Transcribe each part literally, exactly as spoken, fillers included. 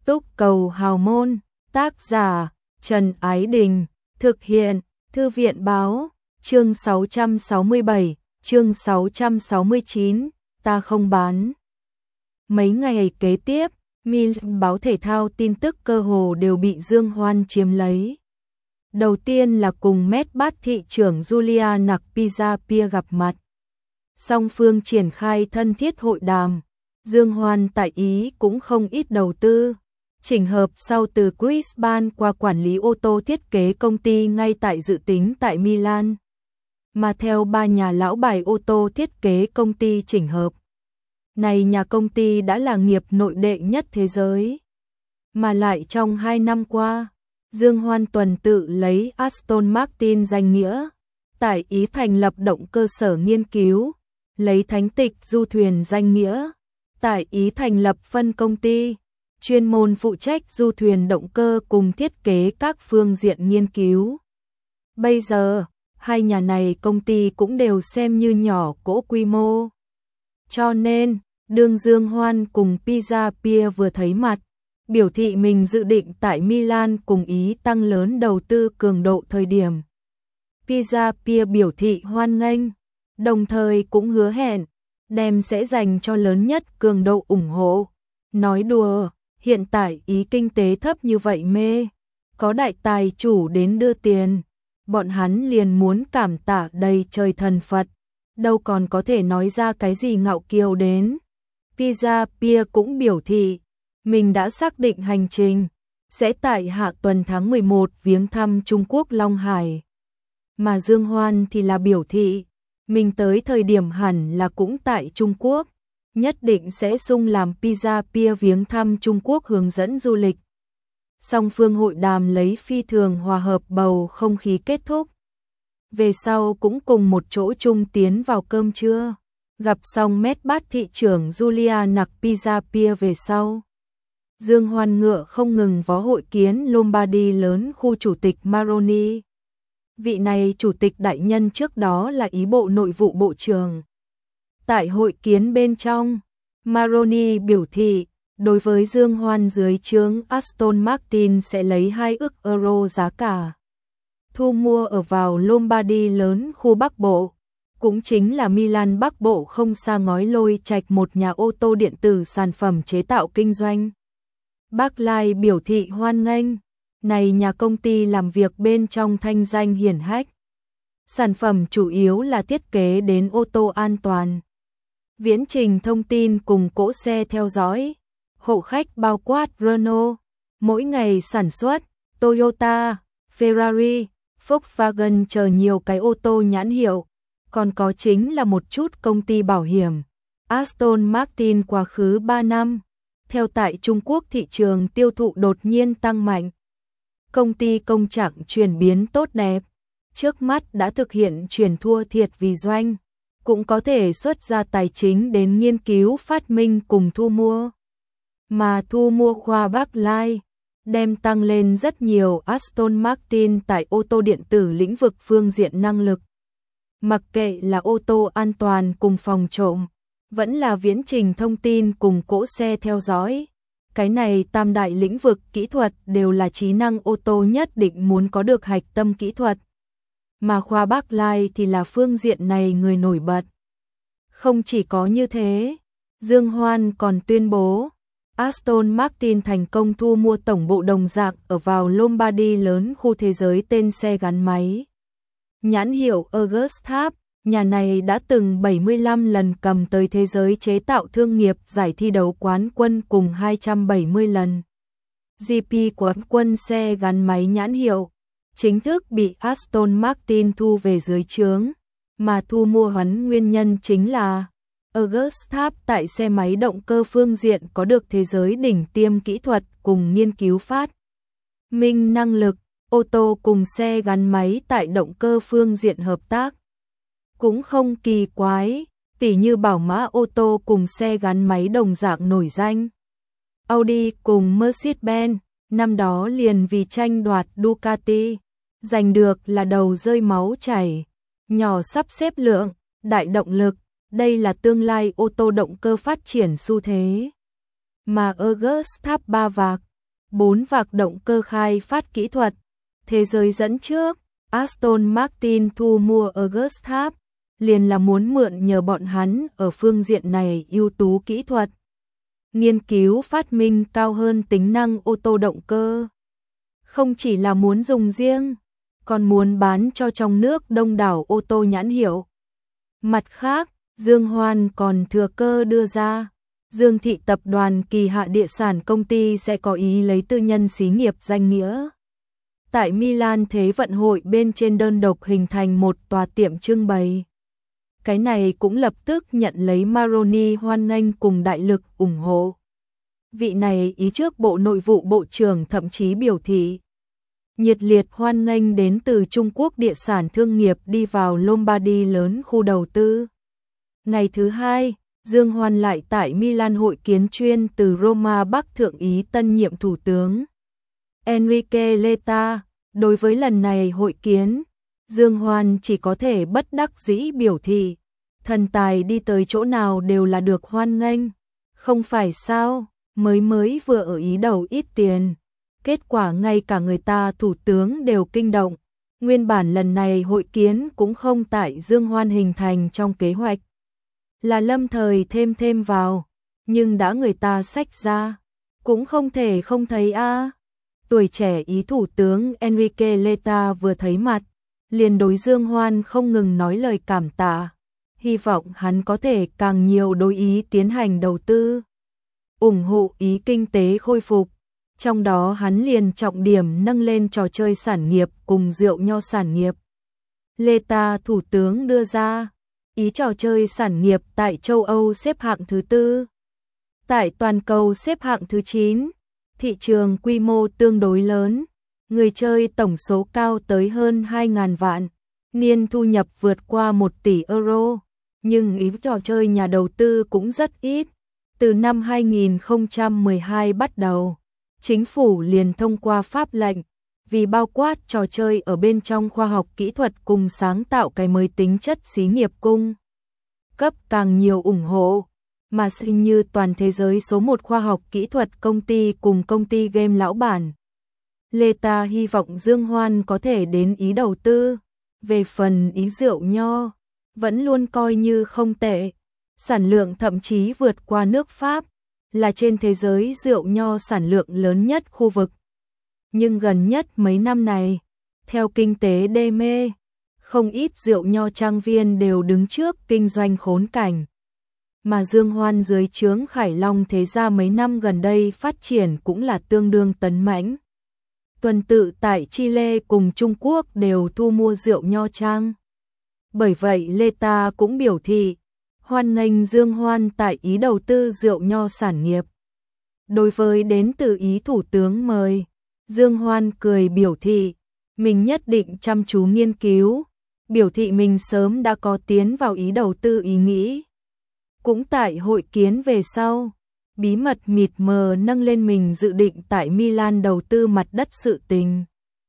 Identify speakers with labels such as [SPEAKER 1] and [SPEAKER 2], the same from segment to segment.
[SPEAKER 1] Túc Cầu Hào Môn, tác giả Trần Ái Đình, thực hiện Thư viện Báo, chương sáu trăm sáu mươi bảy, chương sáu trăm sáu mươi chín, ta không bán. Mấy ngày kế tiếp, Mill báo thể thao tin tức cơ hồ đều bị Dương Hoan chiếm lấy. Đầu tiên là cùng Medbat thị trưởng Julia Nakpizapia gặp mặt. Song phương triển khai thân thiết hội đàm. Dương Hoan tại Ý cũng không ít đầu tư. Chỉnh hợp sau từ Chris Ban qua quản lý ô tô thiết kế công ty ngay tại dự tính tại Milan. Mà theo ba nhà lão bài ô tô thiết kế công ty chỉnh hợp. Này nhà công ty đã là nghiệp nội đệ nhất thế giới. Mà lại trong hai năm qua, Dương Hoan tuần tự lấy Aston Martin danh nghĩa, tại Ý thành lập động cơ sở nghiên cứu, lấy thánh tịch du thuyền danh nghĩa, tại Ý thành lập phân công ty, chuyên môn phụ trách du thuyền động cơ cùng thiết kế các phương diện nghiên cứu. Bây giờ, hai nhà này công ty cũng đều xem như nhỏ cỗ quy mô. Cho nên, đương Dương Hoan cùng Pizzapia vừa thấy mặt, biểu thị mình dự định tại Milan cùng Ý tăng lớn đầu tư cường độ thời điểm. Pizzapia biểu thị hoan nghênh, đồng thời cũng hứa hẹn, đem sẽ dành cho lớn nhất cường độ ủng hộ. Nói đùa, hiện tại Ý kinh tế thấp như vậy mê, có đại tài chủ đến đưa tiền, bọn hắn liền muốn cảm tạ đầy trời thần Phật, đâu còn có thể nói ra cái gì ngạo kiều đến. Pizzapia cũng biểu thị, mình đã xác định hành trình, sẽ tại hạ tuần tháng mười một viếng thăm Trung Quốc Long Hải. Mà Dương Hoan thì là biểu thị, mình tới thời điểm hẳn là cũng tại Trung Quốc, nhất định sẽ sung làm Pizzapia viếng thăm Trung Quốc hướng dẫn du lịch. Song phương hội đàm lấy phi thường hòa hợp bầu không khí kết thúc. Về sau cũng cùng một chỗ chung tiến vào cơm trưa, gặp xong Medbat thị trưởng Julia Nakpizapia về sau. Dương Hoan ngựa không ngừng vó hội kiến Lombardy lớn khu chủ tịch Maroni. Vị này chủ tịch đại nhân trước đó là Ý bộ nội vụ bộ trưởng. Tại hội kiến bên trong, Maroni biểu thị, đối với Dương Hoan dưới trướng Aston Martin sẽ lấy hai ức euro giá cả. Thu mua ở vào Lombardy lớn khu Bắc Bộ, cũng chính là Milan Bắc Bộ không xa ngói lôi trạch một nhà ô tô điện tử sản phẩm chế tạo kinh doanh. Bác Lai biểu thị hoan nghênh, này nhà công ty làm việc bên trong thanh danh hiển hách. Sản phẩm chủ yếu là thiết kế đến ô tô an toàn. Viễn trình thông tin cùng cỗ xe theo dõi, hộ khách bao quát Renault, mỗi ngày sản xuất, Toyota, Ferrari, Volkswagen chờ nhiều cái ô tô nhãn hiệu, còn có chính là một chút công ty bảo hiểm. Aston Martin quá khứ ba năm, theo tại Trung Quốc thị trường tiêu thụ đột nhiên tăng mạnh. Công ty công trạng chuyển biến tốt đẹp, trước mắt đã thực hiện chuyển thua thiệt vì doanh, cũng có thể xuất ra tài chính đến nghiên cứu phát minh cùng thu mua. Mà thu mua khoa Bắc Lai, đem tăng lên rất nhiều Aston Martin tại ô tô điện tử lĩnh vực phương diện năng lực. Mặc kệ là ô tô an toàn cùng phòng trộm, vẫn là viễn trình thông tin cùng cỗ xe theo dõi. Cái này tam đại lĩnh vực kỹ thuật đều là trí năng ô tô nhất định muốn có được hạch tâm kỹ thuật. Mà khoa Bắc Lai thì là phương diện này người nổi bật. Không chỉ có như thế, Dương Hoan còn tuyên bố, Aston Martin thành công thu mua tổng bộ đồng dạng ở vào Lombardy lớn khu thế giới tên xe gắn máy. Nhãn hiệu Augusthap, nhà này đã từng bảy mươi lăm lần cầm tới thế giới chế tạo thương nghiệp giải thi đấu quán quân cùng hai trăm bảy mươi lần. giê pê quán quân xe gắn máy nhãn hiệu, chính thức bị Aston Martin thu về dưới trướng, mà thu mua hắn nguyên nhân chính là Augusthap tại xe máy động cơ phương diện có được thế giới đỉnh tiêm kỹ thuật cùng nghiên cứu phát minh năng lực, ô tô cùng xe gắn máy tại động cơ phương diện hợp tác. Cũng không kỳ quái, tỉ như bảo mã ô tô cùng xe gắn máy đồng dạng nổi danh. Audi cùng Mercedes-Benz, năm đó liền vì tranh đoạt Ducati, giành được là đầu rơi máu chảy, nhỏ sắp xếp lượng, đại động lực, đây là tương lai ô tô động cơ phát triển xu thế. Mà Augusthap ba vạc, bốn vạc động cơ khai phát kỹ thuật, thế giới dẫn trước, Aston Martin thu mua Augusthap, liền là muốn mượn nhờ bọn hắn ở phương diện này ưu tú kỹ thuật. Nghiên cứu phát minh cao hơn tính năng ô tô động cơ. Không chỉ là muốn dùng riêng, còn muốn bán cho trong nước đông đảo ô tô nhãn hiệu. Mặt khác, Dương Hoan còn thừa cơ đưa ra, Dương Thị tập đoàn Kỳ Hạ Địa sản công ty sẽ có ý lấy tư nhân xí nghiệp danh nghĩa. Tại Milan Thế vận hội bên trên đơn độc hình thành một tòa tiệm trưng bày. Cái này cũng lập tức nhận lấy Maroni hoan nghênh cùng đại lực ủng hộ. Vị này ý trước Bộ Nội vụ Bộ trưởng thậm chí biểu thị nhiệt liệt hoan nghênh đến từ Trung Quốc địa sản thương nghiệp đi vào Lombardy lớn khu đầu tư. Ngày thứ hai, Dương Hoan lại tại Milan hội kiến chuyên từ Roma Bắc thượng ý tân nhiệm thủ tướng Enrique Letta. Đối với lần này hội kiến, Dương Hoan chỉ có thể bất đắc dĩ biểu thị, thần tài đi tới chỗ nào đều là được hoan nghênh, không phải sao, mới mới vừa ở Ý đầu ít tiền, kết quả ngay cả người ta thủ tướng đều kinh động, nguyên bản lần này hội kiến cũng không tại Dương Hoan hình thành trong kế hoạch, là lâm thời thêm thêm vào, nhưng đã người ta xách ra, cũng không thể không thấy a. Tuổi trẻ Ý thủ tướng Enrique Letta vừa thấy mặt, liền đối Dương Hoan không ngừng nói lời cảm tạ, hy vọng hắn có thể càng nhiều đối Ý tiến hành đầu tư, ủng hộ Ý kinh tế khôi phục. Trong đó hắn liền trọng điểm nâng lên trò chơi sản nghiệp cùng rượu nho sản nghiệp. Letta thủ tướng đưa ra, Ý trò chơi sản nghiệp tại châu Âu xếp hạng thứ tư, tại toàn cầu xếp hạng thứ chín, thị trường quy mô tương đối lớn, người chơi tổng số cao tới hơn hai nghìn vạn, niên thu nhập vượt qua một tỷ euro, nhưng Ý trò chơi nhà đầu tư cũng rất ít. Từ năm hai nghìn không trăm mười hai bắt đầu, chính phủ liền thông qua pháp lệnh, vì bao quát trò chơi ở bên trong khoa học kỹ thuật cùng sáng tạo cái mới tính chất xí nghiệp cung. Cấp càng nhiều ủng hộ, mà sinh như toàn thế giới số một khoa học kỹ thuật công ty cùng công ty game lão bản. Letta hy vọng Dương Hoan có thể đến Ý đầu tư, về phần Ý rượu nho, vẫn luôn coi như không tệ, sản lượng thậm chí vượt qua nước Pháp, là trên thế giới rượu nho sản lượng lớn nhất khu vực. Nhưng gần nhất mấy năm này, theo kinh tế đê mê, không ít rượu nho trang viên đều đứng trước kinh doanh khốn cảnh. Mà Dương Hoan dưới trướng Khải Long thế gia mấy năm gần đây phát triển cũng là tương đương tấn mãnh. Tuần tự tại Chile cùng Trung Quốc đều thu mua rượu nho trang. Bởi vậy Letta cũng biểu thị, hoan nghênh Dương Hoan tại Ý đầu tư rượu nho sản nghiệp. Đối với đến từ Ý thủ tướng mời, Dương Hoan cười biểu thị, mình nhất định chăm chú nghiên cứu, biểu thị mình sớm đã có tiến vào Ý đầu tư ý nghĩ. Cũng tại hội kiến về sau, bí mật mịt mờ nâng lên mình dự định tại Milan đầu tư mặt đất sự tình.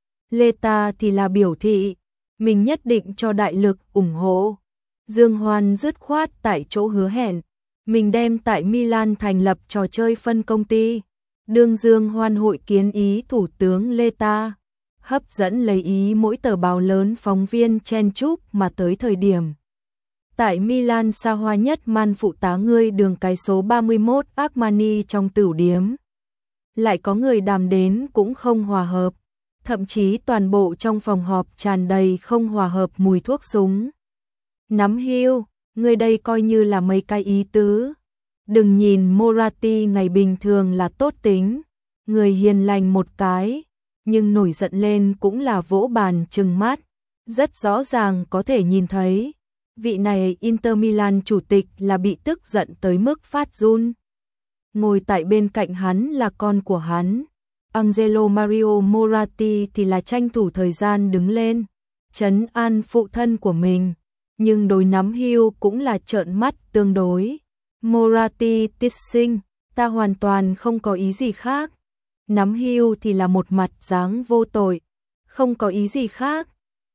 [SPEAKER 1] Letta thì là biểu thị, mình nhất định cho đại lực ủng hộ. Dương Hoan dứt khoát tại chỗ hứa hẹn, mình đem tại Milan thành lập trò chơi phân công ty. Đương Dương Hoan hội kiến Ý thủ tướng Letta, hấp dẫn lấy Ý mỗi tờ báo lớn phóng viên chen chúc mà tới thời điểm. Tại Milan xa hoa nhất man phụ tá ngươi đường cái số ba mươi mốt Armani trong tửu điếm. Lại có người đàm đến cũng không hòa hợp, thậm chí toàn bộ trong phòng họp tràn đầy không hòa hợp mùi thuốc súng. Nắm hưu, người đây coi như là mấy cái ý tứ. Đừng nhìn Moratti ngày bình thường là tốt tính, người hiền lành một cái, nhưng nổi giận lên cũng là vỗ bàn trừng mắt. Rất rõ ràng có thể nhìn thấy, vị này Inter Milan chủ tịch là bị tức giận tới mức phát run. Ngồi tại bên cạnh hắn là con của hắn, Angelo Mario Moratti thì là tranh thủ thời gian đứng lên, trấn an phụ thân của mình. Nhưng đối nắm hưu cũng là trợn mắt tương đối. Moratti tiết sinh, ta hoàn toàn không có ý gì khác. Nắm hưu thì là một mặt dáng vô tội, không có ý gì khác.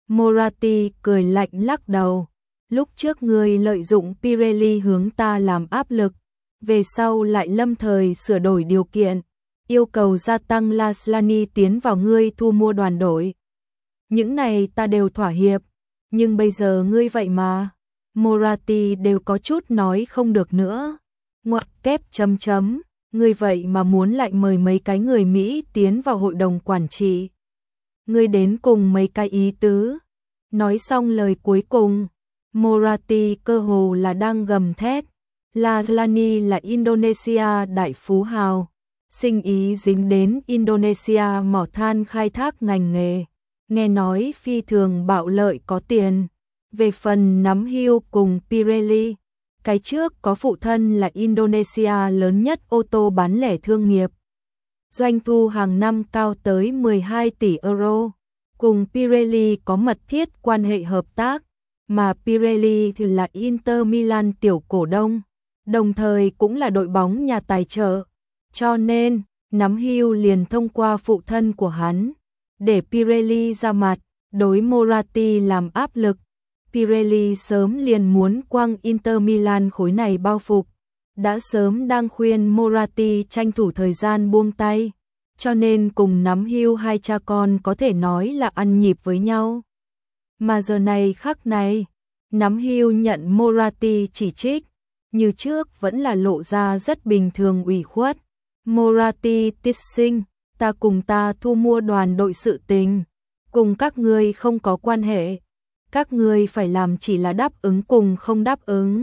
[SPEAKER 1] Moratti cười lạnh lắc đầu. Lúc trước ngươi lợi dụng Pirelli hướng ta làm áp lực, về sau lại lâm thời sửa đổi điều kiện, yêu cầu gia tăng Laslani tiến vào ngươi thu mua đoàn đội. Những này ta đều thỏa hiệp, nhưng bây giờ ngươi vậy mà. Moratti đều có chút nói không được nữa. Ngoặc kép chấm chấm, ngươi vậy mà muốn lại mời mấy cái người Mỹ tiến vào hội đồng quản trị. Ngươi đến cùng mấy cái ý tứ. Nói xong lời cuối cùng, Moratti cơ hồ là đang gầm thét. Laslani là Indonesia đại phú hào, sinh ý dính đến Indonesia mỏ than khai thác ngành nghề, nghe nói phi thường bạo lợi có tiền. Về phần nắm hưu cùng Pirelli, cái trước có phụ thân là Indonesia lớn nhất ô tô bán lẻ thương nghiệp. Doanh thu hàng năm cao tới mười hai tỷ euro, cùng Pirelli có mật thiết quan hệ hợp tác, mà Pirelli thì là Inter Milan tiểu cổ đông, đồng thời cũng là đội bóng nhà tài trợ. Cho nên, nắm hưu liền thông qua phụ thân của hắn, để Pirelli ra mặt, đối Moratti làm áp lực. Pirelli sớm liền muốn quăng Inter Milan khối này bao phục, đã sớm đang khuyên Moratti tranh thủ thời gian buông tay, cho nên cùng nắm hưu hai cha con có thể nói là ăn nhịp với nhau. Mà giờ này khắc này, nắm hưu nhận Moratti chỉ trích, như trước vẫn là lộ ra rất bình thường ủy khuất. Moratti tiết sinh, ta cùng ta thu mua đoàn đội sự tình, cùng các ngươi không có quan hệ. Các ngươi phải làm chỉ là đáp ứng cùng không đáp ứng.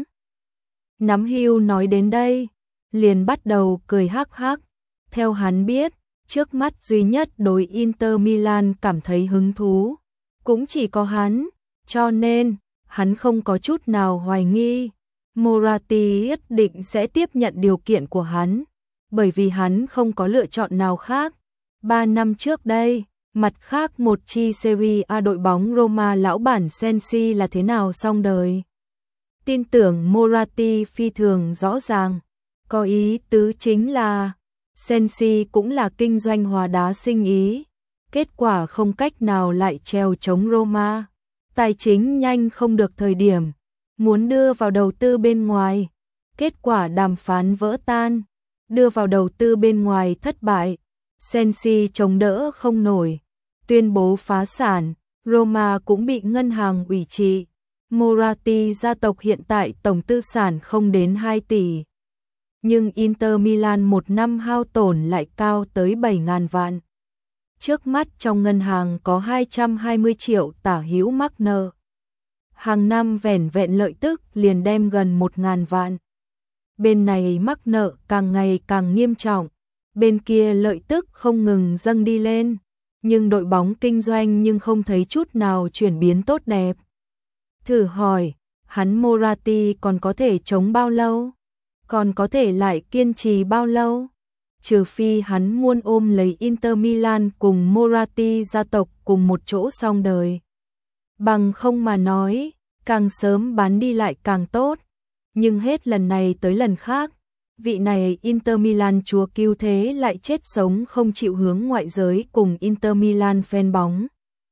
[SPEAKER 1] Nắm hưu nói đến đây, liền bắt đầu cười hắc hắc. Theo hắn biết, trước mắt duy nhất đối Inter Milan cảm thấy hứng thú, cũng chỉ có hắn, cho nên, hắn không có chút nào hoài nghi. Moratti nhất định sẽ tiếp nhận điều kiện của hắn, bởi vì hắn không có lựa chọn nào khác. Ba năm trước đây, mặt khác một chi Serie A đội bóng Roma lão bản Sensi là thế nào xong đời. Tin tưởng Moratti phi thường rõ ràng, có ý tứ chính là Sensi cũng là kinh doanh hóa đá sinh ý, kết quả không cách nào lại trèo chống Roma, tài chính nhanh không được thời điểm, muốn đưa vào đầu tư bên ngoài, kết quả đàm phán vỡ tan, đưa vào đầu tư bên ngoài thất bại, Sensi chống đỡ không nổi, tuyên bố phá sản, Roma cũng bị ngân hàng ủy trị. Moratti gia tộc hiện tại tổng tư sản không đến hai tỷ. Nhưng Inter Milan một năm hao tổn lại cao tới bảy nghìn vạn. Trước mắt trong ngân hàng có hai trăm hai mươi triệu tả hữu mắc nợ. Hàng năm vẻn vẹn lợi tức liền đem gần một nghìn vạn. Bên này mắc nợ càng ngày càng nghiêm trọng, bên kia lợi tức không ngừng dâng đi lên. Nhưng đội bóng kinh doanh nhưng không thấy chút nào chuyển biến tốt đẹp. Thử hỏi, hắn Moratti còn có thể chống bao lâu? Còn có thể lại kiên trì bao lâu? Trừ phi hắn muốn ôm lấy Inter Milan cùng Moratti gia tộc cùng một chỗ xong đời. Bằng không mà nói, càng sớm bán đi lại càng tốt. Nhưng hết lần này tới lần khác, vị này Inter Milan chúa cứu thế lại chết sống không chịu hướng ngoại giới cùng Inter Milan fan bóng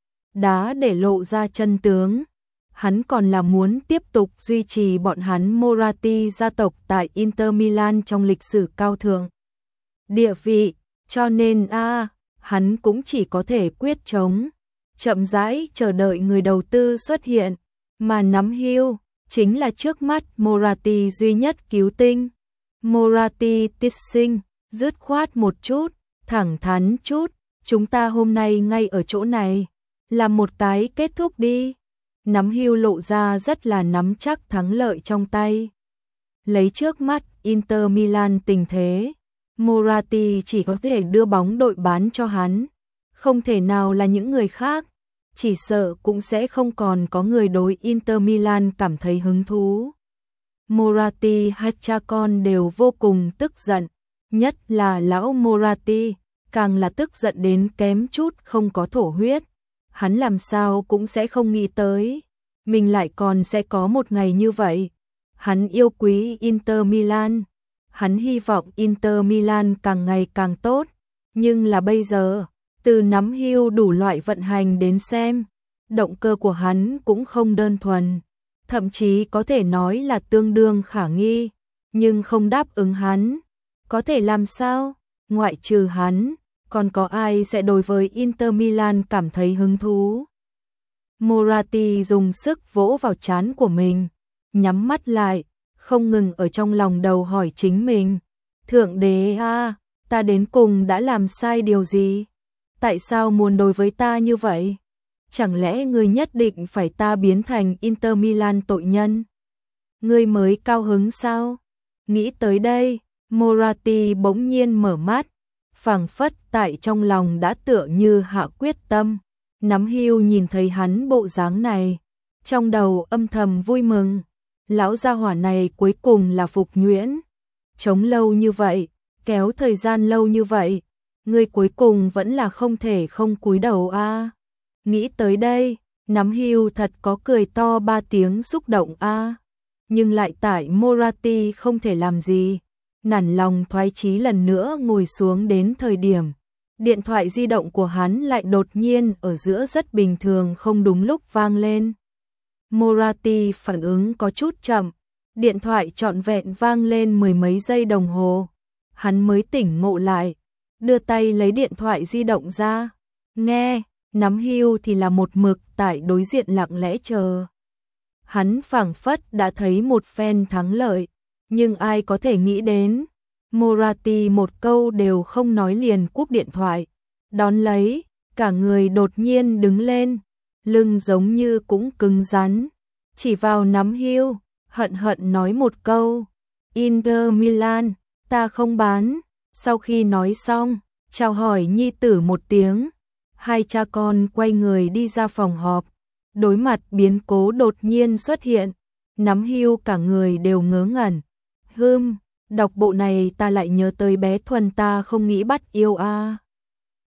[SPEAKER 1] đá để lộ ra chân tướng. Hắn còn là muốn tiếp tục duy trì bọn hắn Moratti gia tộc tại Inter Milan trong lịch sử cao thượng địa vị, cho nên a à, hắn cũng chỉ có thể quyết chống, chậm rãi chờ đợi người đầu tư xuất hiện, mà nắm hưu chính là trước mắt Moratti duy nhất cứu tinh. Moratti tiết sinh, dứt khoát một chút, thẳng thắn chút, chúng ta hôm nay ngay ở chỗ này, làm một cái kết thúc đi. Nắm hưu lộ ra rất là nắm chắc thắng lợi trong tay. Lấy trước mắt Inter Milan tình thế, Moratti chỉ có thể đưa bóng đội bán cho hắn, không thể nào là những người khác, chỉ sợ cũng sẽ không còn có người đối Inter Milan cảm thấy hứng thú. Moratti hai cha con đều vô cùng tức giận, nhất là lão Moratti, càng là tức giận đến kém chút không có thổ huyết. Hắn làm sao cũng sẽ không nghĩ tới, mình lại còn sẽ có một ngày như vậy. Hắn yêu quý Inter Milan, hắn hy vọng Inter Milan càng ngày càng tốt, nhưng là bây giờ, từ nắm hưu đủ loại vận hành đến xem, động cơ của hắn cũng không đơn thuần, thậm chí có thể nói là tương đương khả nghi, nhưng không đáp ứng hắn. Có thể làm sao? ngoại trừ hắn, còn có ai sẽ đối với Inter Milan cảm thấy hứng thú. Moratti dùng sức vỗ vào trán của mình, nhắm mắt lại, không ngừng ở trong lòng đầu hỏi chính mình. Thượng đế a, ta đến cùng đã làm sai điều gì? Tại sao muốn đối với ta như vậy? Chẳng lẽ ngươi nhất định phải ta biến thành Inter Milan tội nhân? Ngươi mới cao hứng sao? Nghĩ tới đây, Moratti bỗng nhiên mở mắt, phảng phất tại trong lòng đã tựa như hạ quyết tâm. Nắm Hưu nhìn thấy hắn bộ dáng này, trong đầu âm thầm vui mừng. Lão gia hỏa này cuối cùng là phục nhuyễn. Chống lâu như vậy, kéo thời gian lâu như vậy, ngươi cuối cùng vẫn là không thể không cúi đầu a. À. Nghĩ tới đây, Nắm Hưu thật có cười to ba tiếng xúc động a. À. Nhưng lại tại Moratti không thể làm gì, nản lòng thoái chí lần nữa ngồi xuống đến thời điểm. Điện thoại di động của hắn lại đột nhiên ở giữa rất bình thường không đúng lúc vang lên. Moratti phản ứng có chút chậm, điện thoại trọn vẹn vang lên mười mấy giây đồng hồ. Hắn mới tỉnh ngộ lại, đưa tay lấy điện thoại di động ra, nghe, Nắm Hưu thì là một mực tại đối diện lặng lẽ chờ. Hắn phảng phất đã thấy một phen thắng lợi, nhưng ai có thể nghĩ đến, Moratti một câu đều không nói liền cúp điện thoại, đón lấy, cả người đột nhiên đứng lên, lưng giống như cũng cứng rắn, chỉ vào Nắm Hưu, hận hận nói một câu, Inter Milan, ta không bán. Sau khi nói xong, chào hỏi nhi tử một tiếng, hai cha con quay người đi ra phòng họp. Đối mặt biến cố đột nhiên xuất hiện, Nắm Hưu cả người đều ngớ ngẩn. Hừm, đọc bộ này ta lại nhớ tới bé Thuần ta không nghĩ bắt yêu a. À.